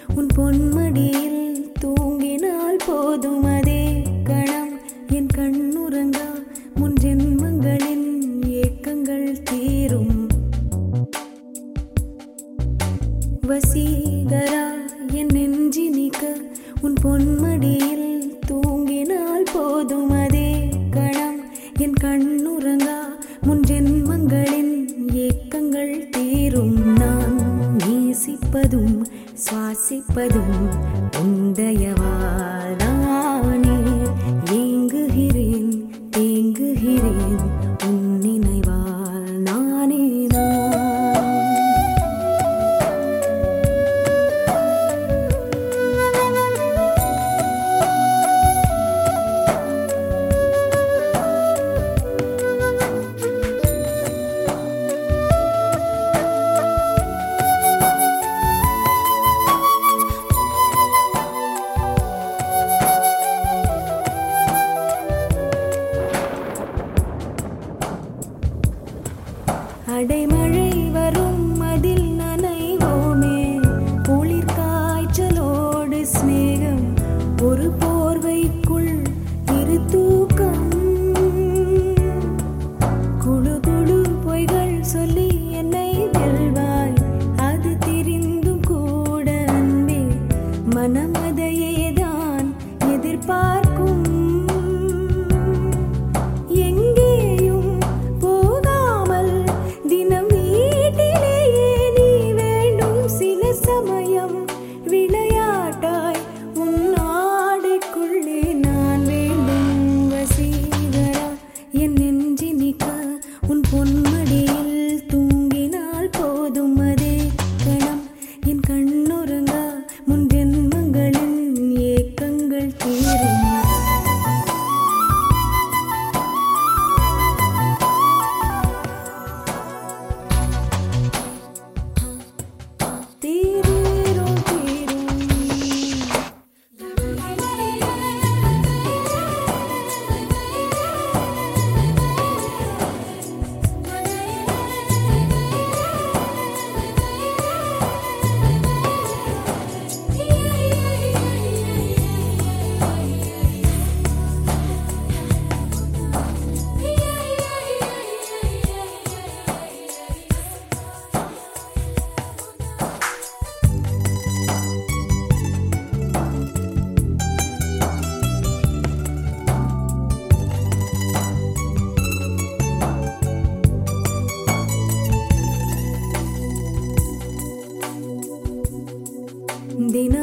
உன் பொன்மடியில் தூங்கினால் போதும் அதே கணம் என் கண்ணுறங்கா முன் ஜென்மங்களின் ஏக்கங்கள் தீரும். வசீகரா என் நெஞ்சினிக்க உன் பொன்மடியில் தூங்கினால் போதும் அதே கணம் என் கண்ணுறங்கா முன் ஜென்மங்களின் ஏக்கங்கள் தீரும். நான் நேசிப்பதும் சுவாசிப்பதும் உந்தயவாதானே. ஏங்குகிறேன் தேங்குகிறேன் உன் நினைவால் நானே நான். அடைமழை வரும் அதில் நனைவோமே. குளிர் காய்ச்சலோடு சிநேகம் ஒரு போர்வைக்குள் இரு தூக்கம். குழு குழு பொய்கள் சொல்லி என்னை வெல்வாய். அது தெரிந்தும் கூட அன்பே மனம் அதையேதான் எதிர்பார்க்கும். விளையாட்டாய் உன் ஆடைக்குள்ளே நான் வேண்டும். வசீகரா என் நெஞ்சினிக்க உன் பொன்மடியில் தூங்கினால் போதும் அதே கணம் என் கண்ணுறங்கா முன் ஜென்மங்களின் ஏக்கங்கள் தீரும். தினம்